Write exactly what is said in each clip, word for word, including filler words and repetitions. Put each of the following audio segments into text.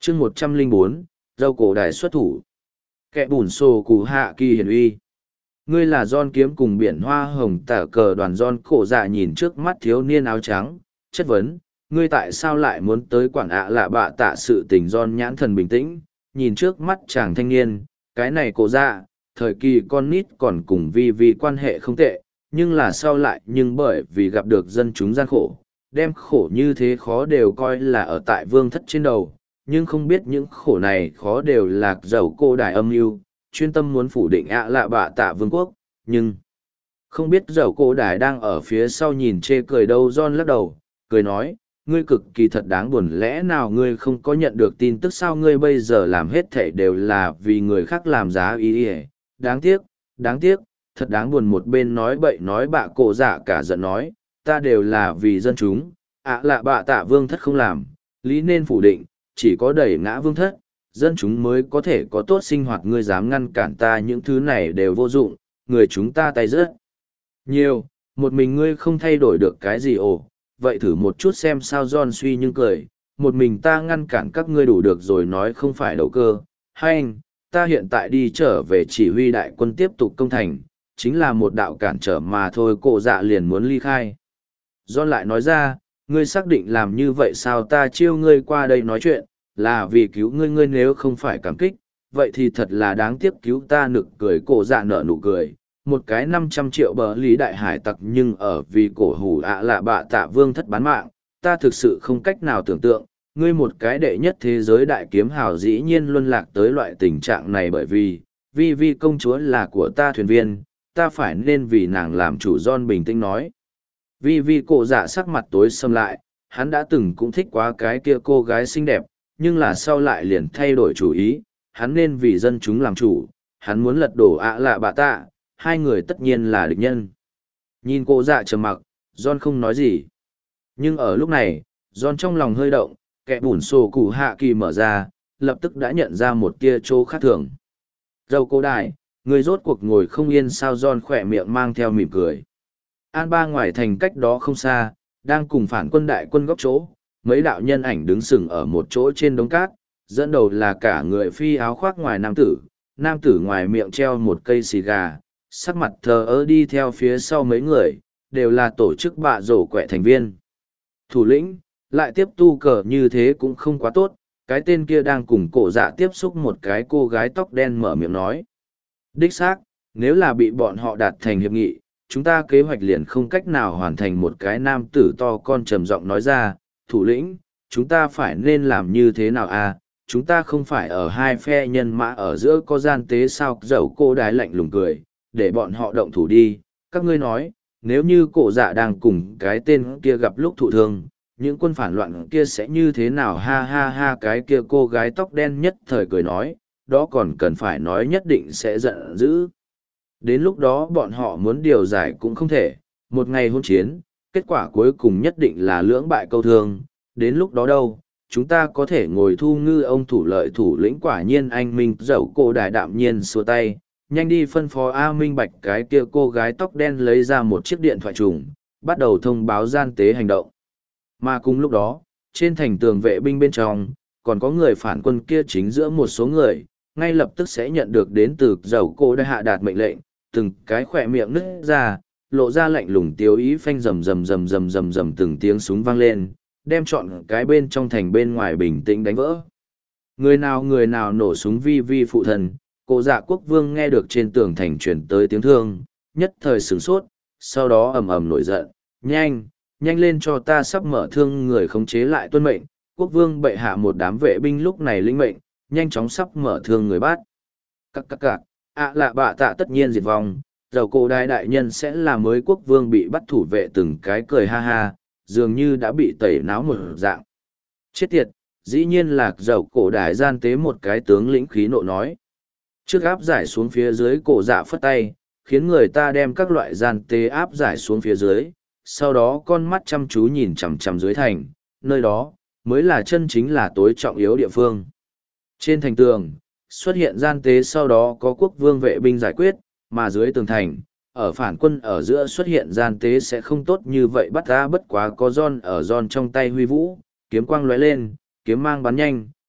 chương một trăm linh bốn dâu cổ đài xuất thủ. Kẻ bùn sổ cụ hạ kỳ hiển uy. Ngươi là John kiếm cùng biển hoa hồng tả cờ đoàn John cổ dạ nhìn trước mắt thiếu niên áo trắng, chất vấn, ngươi tại sao lại muốn tới quản ạ lạ bạ tạ sự tình John nhãn thần bình tĩnh, nhìn trước mắt chàng thanh niên, cái này cổ dạ, thời kỳ con nít còn cùng vi vi quan hệ không tệ, nhưng là sau lại nhưng bởi vì gặp được dân chúng gian khổ, đem khổ như thế khó đều coi là ở tại vương thất trên đầu, nhưng không biết những khổ này khó đều là dầu cô đài âm mưu chuyên tâm muốn phủ định ạ lạ bạ tạ vương quốc, nhưng không biết dầu cô đài đang ở phía sau nhìn chê cười đâu. John lắc đầu, cười nói, ngươi cực kỳ thật đáng buồn, lẽ nào ngươi không có nhận được tin tức sao? Ngươi bây giờ làm hết thảy đều là vì người khác làm giá ý ỉa, đáng tiếc, đáng tiếc, thật đáng buồn. Một bên nói bậy nói bạ cổ dạ cả giận nói, ta đều là vì dân chúng, ạ lạ bạ tạ vương thất không làm, lý nên phủ định, chỉ có đẩy ngã vương thất, dân chúng mới có thể có tốt sinh hoạt. Ngươi dám ngăn cản ta, những thứ này đều vô dụng, người chúng ta tay rất nhiều, một mình ngươi không thay đổi được cái gì. Ồ, vậy thử một chút xem sao. John suy nhưng cười, một mình ta ngăn cản các ngươi đủ được rồi, nói không phải đầu cơ, hay anh, ta hiện tại đi trở về chỉ huy đại quân tiếp tục công thành, chính là một đạo cản trở mà thôi. Cổ dạ liền muốn ly khai. John lại nói ra, ngươi xác định làm như vậy sao? Ta chiêu ngươi qua đây nói chuyện, là vì cứu ngươi, ngươi nếu không phải cảm kích, vậy thì thật là đáng tiếc. Cứu ta? Nực cười. Cổ dạ nở nụ cười, một cái năm trăm triệu bờ lý đại hải tặc nhưng ở vì cổ hủ ạ lạ bạ tạ vương thất bán mạng, ta thực sự không cách nào tưởng tượng, ngươi một cái đệ nhất thế giới đại kiếm hào dĩ nhiên luân lạc tới loại tình trạng này. Bởi vì, vi vi công chúa là của ta thuyền viên, ta phải nên vì nàng làm chủ. John bình tĩnh nói. Vi vi cổ dạ sắc mặt tối sầm lại, hắn đã từng cũng thích quá cái kia cô gái xinh đẹp, nhưng là sau lại liền thay đổi chủ ý, hắn nên vì dân chúng làm chủ, hắn muốn lật đổ ạ lạ bạ tạ, hai người tất nhiên là địch nhân. Nhìn cô dạ trầm mặc, John không nói gì. Nhưng ở lúc này, John trong lòng hơi động, kẻ bùn sổ cụ hạ kỳ mở ra, lập tức đã nhận ra một tia chỗ khác thường. Dâu cô đại, người rốt cuộc ngồi không yên sao? John khỏe miệng mang theo mỉm cười. An ba ngoài thành cách đó không xa, đang cùng phản quân đại quân góc chỗ, mấy đạo nhân ảnh đứng sừng ở một chỗ trên đống cát, dẫn đầu là cả người phi áo khoác ngoài nam tử, nam tử ngoài miệng treo một cây xì gà, sắc mặt thờ ơ đi theo phía sau mấy người, đều là tổ chức bạ rổ quẹ thành viên. Thủ lĩnh, lại tiếp tu cờ như thế cũng không quá tốt, cái tên kia đang cùng cổ dạ tiếp xúc một cái cô gái tóc đen mở miệng nói. Đích xác, nếu là bị bọn họ đạt thành hiệp nghị, chúng ta kế hoạch liền không cách nào hoàn thành. Một cái nam tử to con trầm giọng nói ra, thủ lĩnh, chúng ta phải nên làm như thế nào à? Chúng ta không phải ở hai phe nhân mã ở giữa có gian tế sao? Dẫu cô đái lạnh lùng cười, để bọn họ động thủ đi. Các ngươi nói, nếu như cổ dạ đang cùng cái tên kia gặp lúc thụ thương, những quân phản loạn kia sẽ như thế nào? Ha ha ha, cái kia cô gái tóc đen nhất thời cười nói, đó còn cần phải nói, nhất định sẽ giận dữ. Đến lúc đó bọn họ muốn điều giải cũng không thể, một ngày hôn chiến, kết quả cuối cùng nhất định là lưỡng bại câu thương. Đến lúc đó đâu, chúng ta có thể ngồi thu ngư ông thủ lợi. Thủ lĩnh quả nhiên anh minh. Dẫu cô đài đạm nhiên xua tay, nhanh đi phân phó A Minh Bạch. Cái kia cô gái tóc đen lấy ra một chiếc điện thoại trùng, bắt đầu thông báo gian tế hành động. Mà cùng lúc đó, trên thành tường vệ binh bên trong, còn có người phản quân kia chính giữa một số người, ngay lập tức sẽ nhận được đến từ dầu cô đã hạ đạt mệnh lệnh, từng cái khỏe miệng nứt ra, lộ ra lạnh lùng tiêu ý. Phanh rầm rầm rầm rầm rầm rầm, từng tiếng súng vang lên, đem trọn cái bên trong thành bên ngoài bình tĩnh đánh vỡ. Người nào người nào nổ súng? Vi vi phụ thần, cổ dạ quốc vương nghe được trên tường thành truyền tới tiếng thương, nhất thời sửng sốt, sau đó ầm ầm nổi giận, nhanh, nhanh lên cho ta, sắp mở thương. Người khống chế lại tuân mệnh, quốc vương bệ hạ. Một đám vệ binh lúc này lĩnh mệnh, nhanh chóng sắp mở thương người bắt. Các các các, ạ lạ bạ tạ tất nhiên diệt vong, dầu cổ đại đại nhân sẽ là mới quốc vương. Bị bắt thủ vệ từng cái cười ha ha, dường như đã bị tẩy náo một dạng. Chết tiệt, dĩ nhiên là dầu cổ đại gian tế. Một cái tướng lĩnh khí nộ nói. Trước áp giải xuống phía dưới, cổ dạ phất tay, khiến người ta đem các loại gian tế áp giải xuống phía dưới, sau đó con mắt chăm chú nhìn chằm chằm dưới thành, nơi đó mới là chân chính là tối trọng yếu địa phương. Trên thành tường xuất hiện gian tế, sau đó có quốc vương vệ binh giải quyết, mà dưới tường thành, ở phản quân ở giữa xuất hiện gian tế sẽ không tốt như vậy bắt ra. Bất quá có John ở John trong tay huy vũ, kiếm quang lóe lên, kiếm mang bắn nhanh,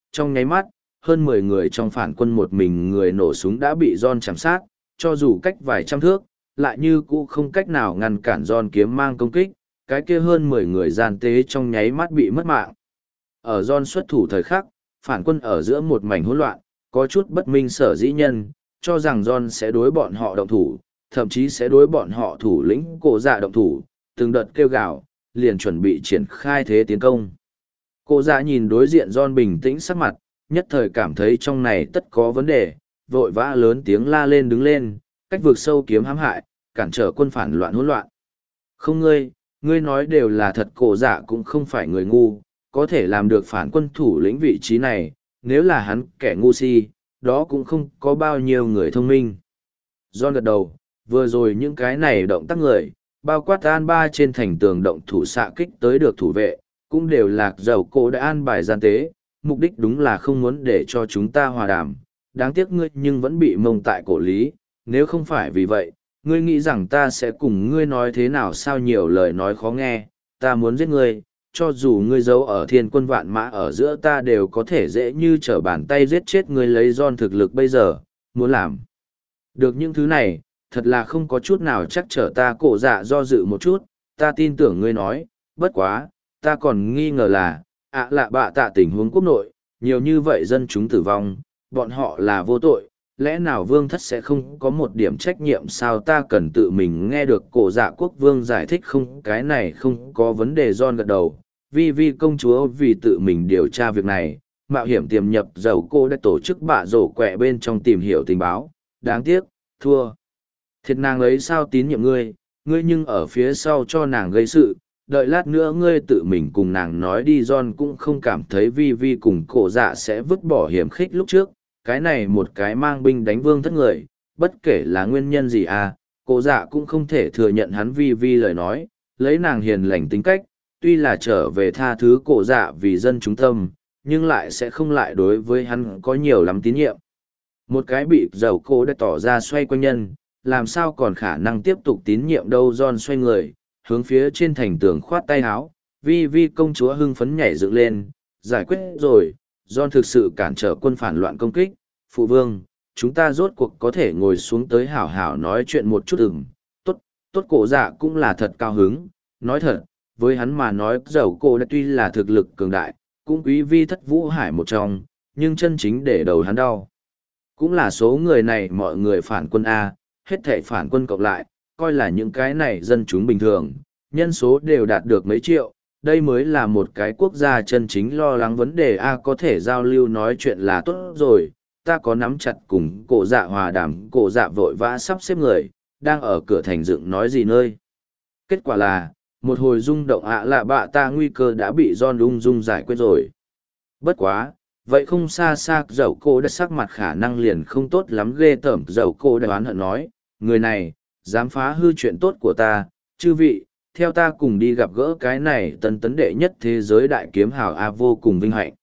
trong nháy mắt, hơn mười người trong phản quân một mình người nổ súng đã bị John chạm sát, cho dù cách vài trăm thước, lại như cũ không cách nào ngăn cản John kiếm mang công kích, cái kia hơn mười người gian tế trong nháy mắt bị mất mạng. Ở John xuất thủ thời khắc, phản quân ở giữa một mảnh hỗn loạn, có chút bất minh sở dĩ nhân, cho rằng John sẽ đối bọn họ động thủ, thậm chí sẽ đối bọn họ thủ lĩnh cổ dạ động thủ, từng đợt kêu gào, liền chuẩn bị triển khai thế tiến công. Cổ dạ nhìn đối diện John bình tĩnh sắc mặt, nhất thời cảm thấy trong này tất có vấn đề, vội vã lớn tiếng la lên đứng lên, cách vượt sâu kiếm hãm hại, cản trở quân phản loạn hỗn loạn. Không ngươi, ngươi nói đều là thật, cổ dạ cũng không phải người ngu, có thể làm được phản quân thủ lĩnh vị trí này, nếu là hắn kẻ ngu si, đó cũng không có bao nhiêu người thông minh. John gật đầu, vừa rồi những cái này động tác người, bao quát an ba trên thành tường động thủ xạ kích tới được thủ vệ, cũng đều là dầu cổ đã an bài gian tế, mục đích đúng là không muốn để cho chúng ta hòa đàm, đáng tiếc ngươi nhưng vẫn bị mông tại cổ lý, nếu không phải vì vậy, ngươi nghĩ rằng ta sẽ cùng ngươi nói thế nào sao nhiều lời nói khó nghe, ta muốn giết ngươi, cho dù ngươi giấu ở thiên quân vạn mã ở giữa ta đều có thể dễ như trở bàn tay giết chết ngươi lấy John thực lực bây giờ, muốn làm được những thứ này, thật là không có chút nào chắc trở ta. Cổ dạ do dự một chút, ta tin tưởng ngươi nói, bất quá, ta còn nghi ngờ là, ạ lạ bạ tạ tình huống quốc nội, nhiều như vậy dân chúng tử vong, bọn họ là vô tội, lẽ nào vương thất sẽ không có một điểm trách nhiệm sao? Ta cần tự mình nghe được cổ dạ quốc vương giải thích không, cái này không có vấn đề. John gật đầu, vi vi công chúa vì tự mình điều tra việc này, mạo hiểm tiềm nhập dầu cô đã tổ chức bạ rổ quẹ bên trong tìm hiểu tình báo, đáng tiếc, thua. Thiệt nàng ấy sao tín nhiệm ngươi, ngươi nhưng ở phía sau cho nàng gây sự, đợi lát nữa ngươi tự mình cùng nàng nói đi. John cũng không cảm thấy vi vi cùng cổ dạ sẽ vứt bỏ hiểm khích lúc trước, cái này một cái mang binh đánh vương thất người, bất kể là nguyên nhân gì à, cổ dạ cũng không thể thừa nhận hắn vi vi lời nói, lấy nàng hiền lành tính cách, tuy là trở về tha thứ cổ dạ vì dân chúng tâm, nhưng lại sẽ không lại đối với hắn có nhiều lắm tín nhiệm. Một cái bị dầu cô đã tỏ ra xoay quanh nhân, làm sao còn khả năng tiếp tục tín nhiệm đâu. John xoay người, hướng phía trên thành tường khoát tay áo, vi vi công chúa hưng phấn nhảy dựng lên, giải quyết rồi, John thực sự cản trở quân phản loạn công kích, phụ vương, chúng ta rốt cuộc có thể ngồi xuống tới hảo hảo nói chuyện một chút. Ừm, tốt, tốt. Cổ dạ cũng là thật cao hứng, nói thật, với hắn mà nói dầu cô đã tuy là thực lực cường đại, cũng quý vi thất vũ hải một trong, nhưng chân chính để đầu hắn đau. Cũng là số người này mọi người phản quân A, hết thảy phản quân cộng lại, coi là những cái này dân chúng bình thường, nhân số đều đạt được mấy triệu, đây mới là một cái quốc gia chân chính lo lắng vấn đề A. Có thể giao lưu nói chuyện là tốt rồi, ta có nắm chặt cùng cổ dạ hòa đàm. Cổ dạ vội vã sắp xếp người, đang ở cửa thành dựng nói gì nơi. Kết quả là, một hồi rung động ạ lạ bạ ta nguy cơ đã bị John ung dung giải quyết rồi. Bất quá, vậy không xa xa dầu cô đã sắc mặt khả năng liền không tốt lắm ghê tởm. Dầu cô đã oán hận nói, người này, dám phá hư chuyện tốt của ta, chư vị, theo ta cùng đi gặp gỡ cái này tân tấn đệ nhất thế giới đại kiếm hào A, vô cùng vinh hạnh.